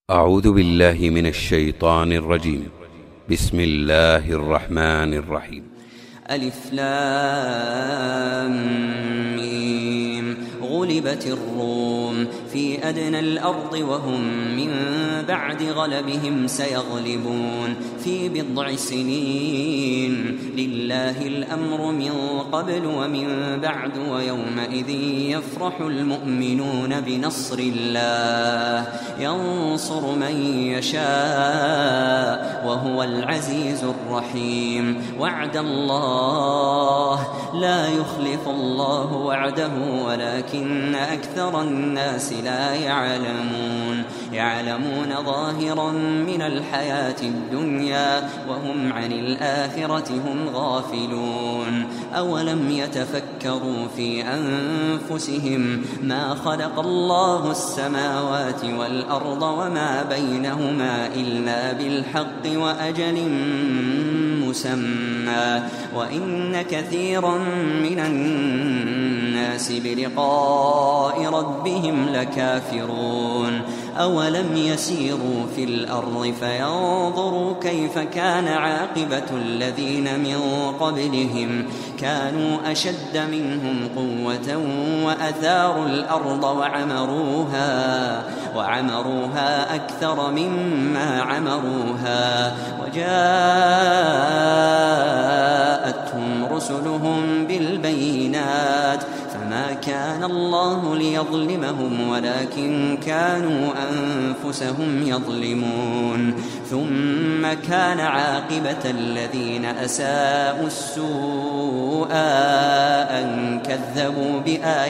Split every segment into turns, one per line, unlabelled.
أعوذ بالله من الشيطان الرجيم. بسم الله الرحمن الرحيم.
ألف لام ميم. غلبت الروم في أدنى الأرض وهم من بعد غلبهم سيغلبون في بضع سنين. لله الأمر من قبل ومن بعد ويومئذ يفرح المؤمنون بنصر الله ينصر من يشاء وهو العزيز الرحيم. وعد الله لا يخلف الله وعده ولكن أكثر الناس لا يعلمون ظاهرا من الحياة الدنيا وهم عن الآخرة هم غافلون. أولم يتفكروا في أنفسهم ما خلق الله السماوات والأرض وما بينهما إلا بالحق وأجل مسمى وإن كثيرا من الناس بلقاء ربهم لكافرون. أولم يسيروا في الأرض فينظروا كيف كان عاقبة الذين من قبلهم كانوا أشد منهم قوة وأثاروا الأرض وعمروها أكثر مما عمروها وجاءتهم رسلهم بالبينات فما كان الله ليظلمهم ولكن كانوا أنفسهم يظلمون. ثم كان عاقبة الذين أساءوا السوء أن كذبوا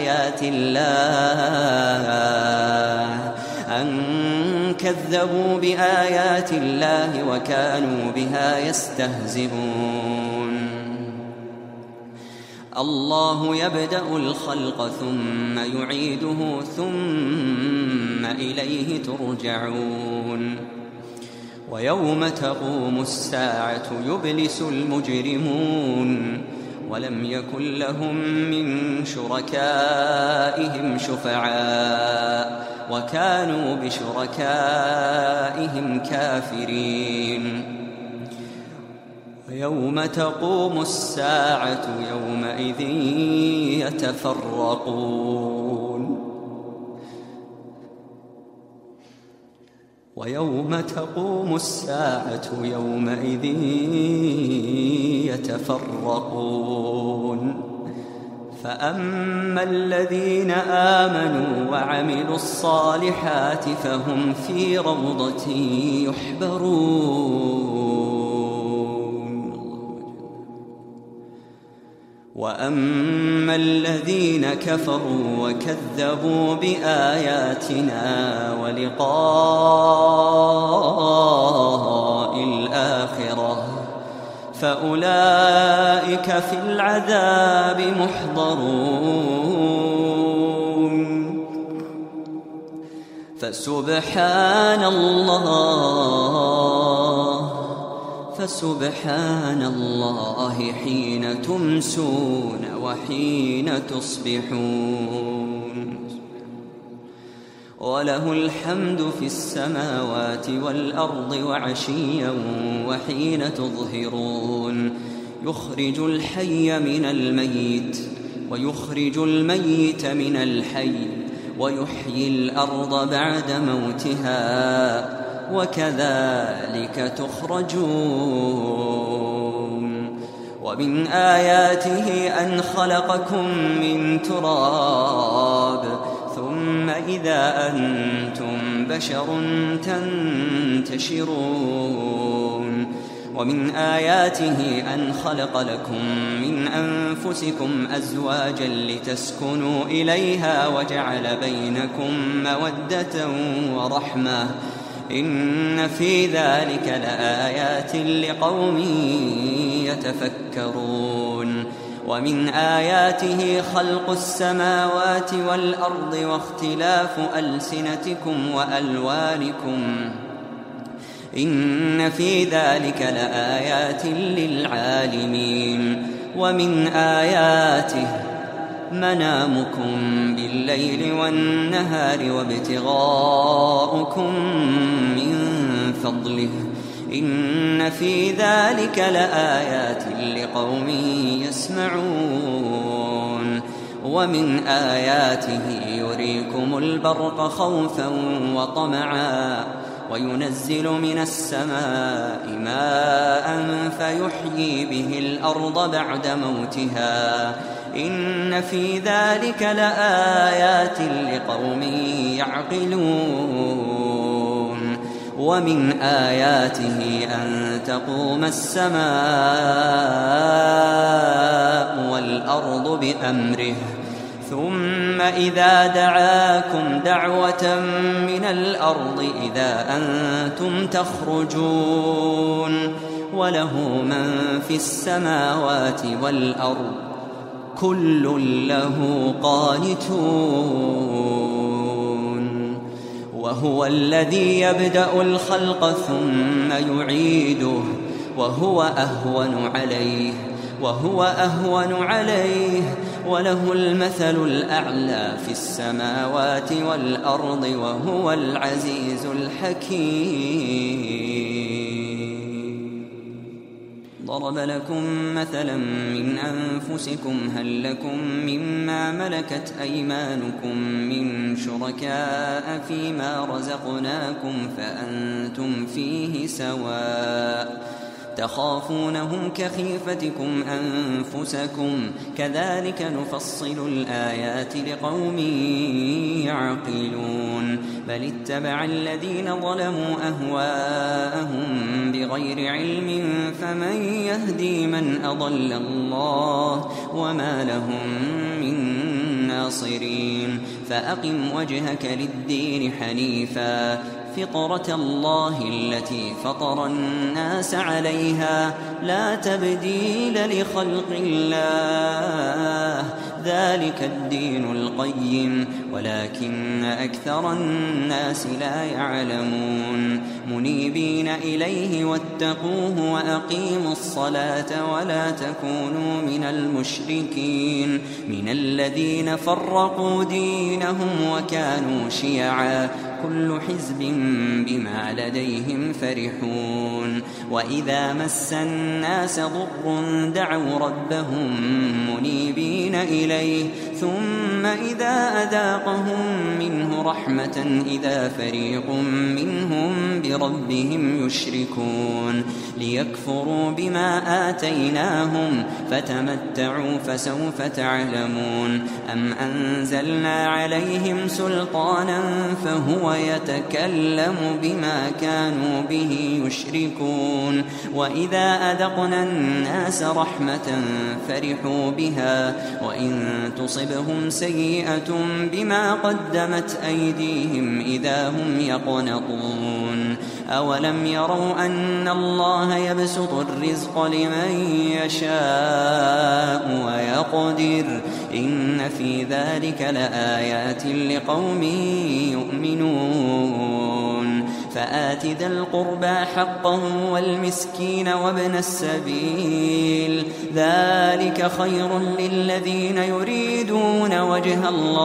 بآيات الله وكانوا بها يستهزئون. الله يبدأ الخلق ثم يعيده ثم إليه ترجعون. ويوم تقوم الساعة يبلس المجرمون ولم يكن لهم من شركائهم شفعاء وكانوا بشركائهم كافرين. ويوم تقوم الساعة يومئذ يتفرقون فأما الذين آمنوا وعملوا الصالحات فهم في روضة يحبرون. وأما الذين كفروا وكذبوا بآياتنا ولقاء الآخرة فأولئك في العذاب محضرون. فسبحان الله حين تمسون وحين تصبحون. وله الحمد في السماوات والأرض وعشيا وحين تظهرون. يخرج الحي من الميت ويخرج الميت من الحي ويحيي الأرض بعد موتها وكذلك تخرجون. ومن آياته أن خلقكم من تراب ثم إذا أنتم بشر تنتشرون. ومن آياته أن خلق لكم من أنفسكم أزواجا لتسكنوا إليها وجعل بينكم مودة ورحمة إن في ذلك لآيات لقوم يتفكرون. ومن آياته خلق السماوات والأرض واختلاف ألسنتكم وألوانكم إن في ذلك لآيات للعالمين. ومن آياته منامكم بالليل والنهار وابتغاؤكم فضله إن في ذلك لآيات لقوم يسمعون ومن آياته يريكم البرق خوفا وطمعا وينزل من السماء ماء فيحيي به الأرض بعد موتها إن في ذلك لآيات لقوم يعقلون ومن آياته أن تقوم السماء والأرض بأمره ثم إذا دعاكم دعوة من الأرض إذا أنتم تخرجون وله من في السماوات والأرض كل له قانتون وهو الذي يبدأ الخلق ثم يعيده وهو أهون عليه وله المثل الأعلى في السماوات والأرض وهو العزيز الحكيم. ضرب لكم مثلا من أنفسكم هل لكم مما ملكت أيمانكم من شركاء فيما رزقناكم فأنتم فيه سواء تخافونهم كخيفتكم أنفسكم كذلك نفصل الآيات لقوم يعقلون بل اتبع الذين ظلموا أهواءهم بغير علم فمن يهدي من أضل الله وما لهم من ناصرين فأقم وجهك للدين حنيفا فطرة الله التي فطر الناس عليها لا تبديل لخلق الله ذلك الدين القيم ولكن أكثر الناس لا يعلمون منيبين إليه واتقوه وأقيموا الصلاة ولا تكونوا من المشركين من الذين فرقوا دينهم وكانوا شيعا كل حزب بما لديهم فرحون وإذا مس الناس ضر دعوا ربهم منيبين إليه ثم إذا أذاقهم منه رحمة إذا فريق منهم بربهم يشركون ليكفروا بما آتيناهم فتمتعوا فسوف تعلمون أم أنزلنا عليهم سلطانا فهو يتكلم بما كانوا به يشركون وإذا أذقنا الناس رحمة فرحوا بها وإن تصبهم سيئة بما قدمت أيديهم إذا هم يقنطون أولم يروا أن الله يبسط الرزق لمن يشاء ويقدر إن في ذلك لآيات لقوم يؤمنون فآت ذا القربى حقه والمسكين وابن السبيل ذلك خير للذين يريدون وجه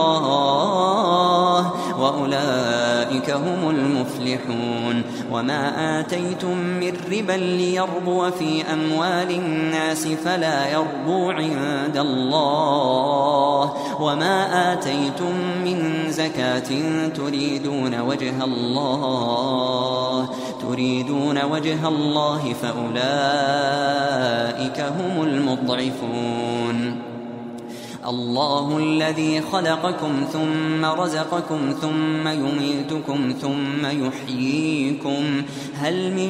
الله وأولئك هم المفلحون وما آتيتم من ربا ليربو في أموال الناس فلا يربو عند الله وما آتيتم من زكاة تريدون وجه الله فأولئك هم المضعفون الله الذي خلقكم ثم رزقكم ثم يميتكم ثم يحييكم هل من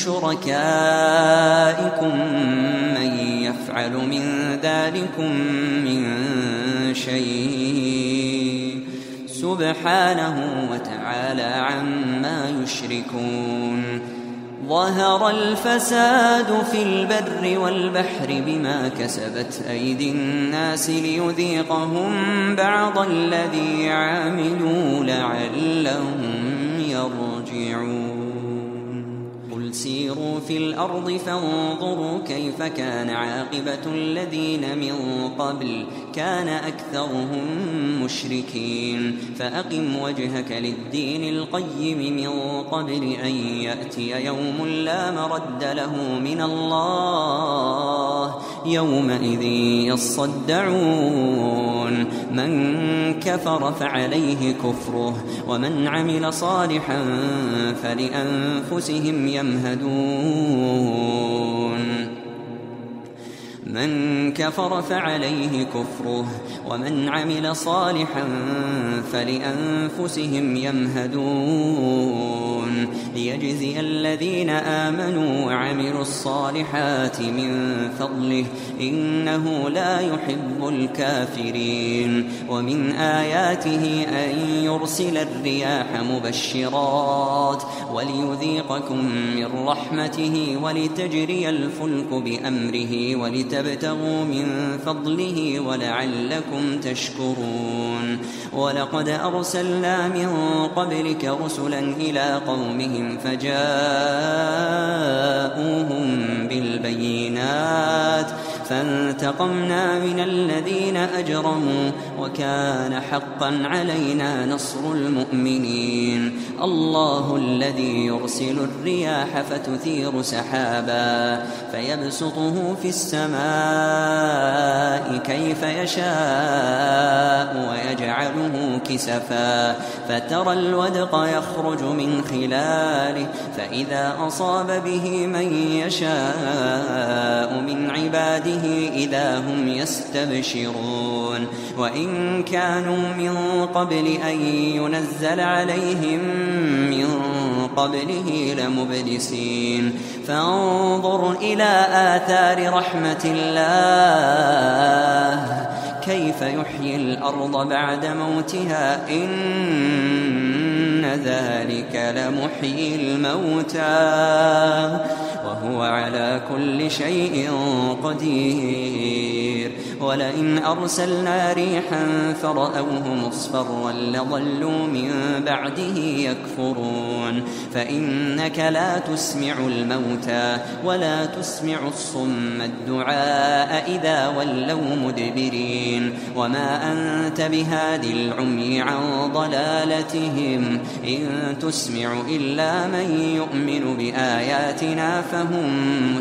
شركائكم من يفعل من ذلكم من شيء سبحانه وتعالى عما يشركون ظهر الفساد في البر والبحر بما كسبت أيدي الناس ليذيقهم بعض الذي عملوا لعلهم يرجعون قل قل سيروا في الأرض فانظروا كيف كان عاقبة الذين من قبل كان أكثرهم مشركين فأقم وجهك للدين القيم من قبل أن يأتي يوم لا مرد له من الله يومئذ يصدعون من كفر فعليه كفره ومن عمل صالحا فلأنفسهم يمهدون من كفر فعليه كفره ومن عمل صالحا فلأنفسهم يمهدون ليجزي الذين آمنوا وعملوا الصالحات من فضله إنه لا يحب الكافرين ومن آياته أن يرسل الرياح مبشرات وليذيقكم من رحمته ولتجري الفلك بأمره ولتبتغوا من فضله ولعلكم تشكرون ولقد أرسلنا من قبلك رسلا إلى قومهم فجاءوهم بالبينات فانتقمنا من الذين أجرموا وكان حقا علينا نصر المؤمنين الله الذي يرسل الرياح فتثير سحابا فيبسطه في السماء كيف يشاء ويجعله كسفا فترى الودق يخرج من خلاله فإذا أصاب به من يشاء من عباده إذا هم يستبشرون وإن كانوا من قبل أن ينزل عليهم من قبله لمبلسين فانظر إلى آثار رحمة الله كيف يحيي الأرض بعد موتها إن ذلك لمحيي الموتى وهو على كل شيء قدير ولئن أرسلنا ريحا فرأوه مصفرا لظلوا من بعده يكفرون فإنك لا تسمع الموتى ولا تسمع الصم الدعاء إذا ولوا مدبرين وما أنت بهاد العمي عن ضلالتهم إن تسمع إلا من يؤمن بآياتنا فهم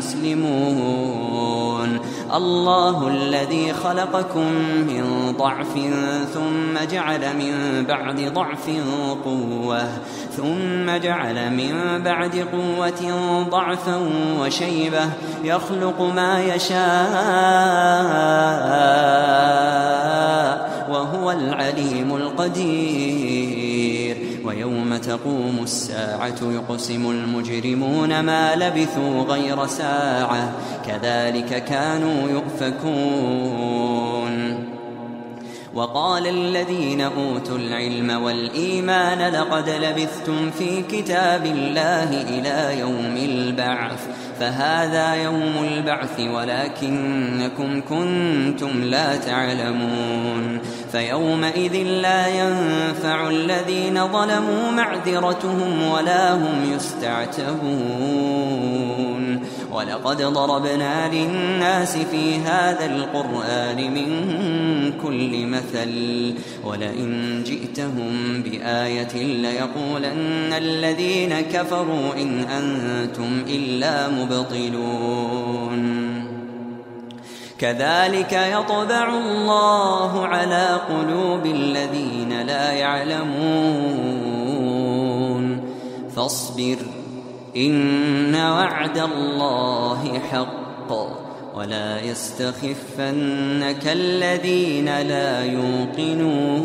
مسلمون الله الذي خلقكم من ضعف ثم جعل من بعد ضعف قوة ثم جعل من بعد قوة ضعفا وشيبة يخلق ما يشاء وهو العليم القدير ويوم تقوم الساعة يقسم المجرمون ما لبثوا غير ساعة كذلك كانوا يؤفكون وقال الذين أوتوا العلم والإيمان لقد لبثتم في كتاب الله إلى يوم البعث فهذا يوم البعث ولكنكم كنتم لا تعلمون فيومئذ لا ينفع الذين ظلموا معذرتهم ولا هم يستعتبون ولقد ضربنا للناس في هذا القرآن من كل مثل ولئن جئتهم بآية ليقولن الذين كفروا إن أنتم إلا مبطلون كذلك يطبع الله على قلوب الذين لا يعلمون فاصبر إن وعد الله حق ولا يستخفنك الذين لا يوقنون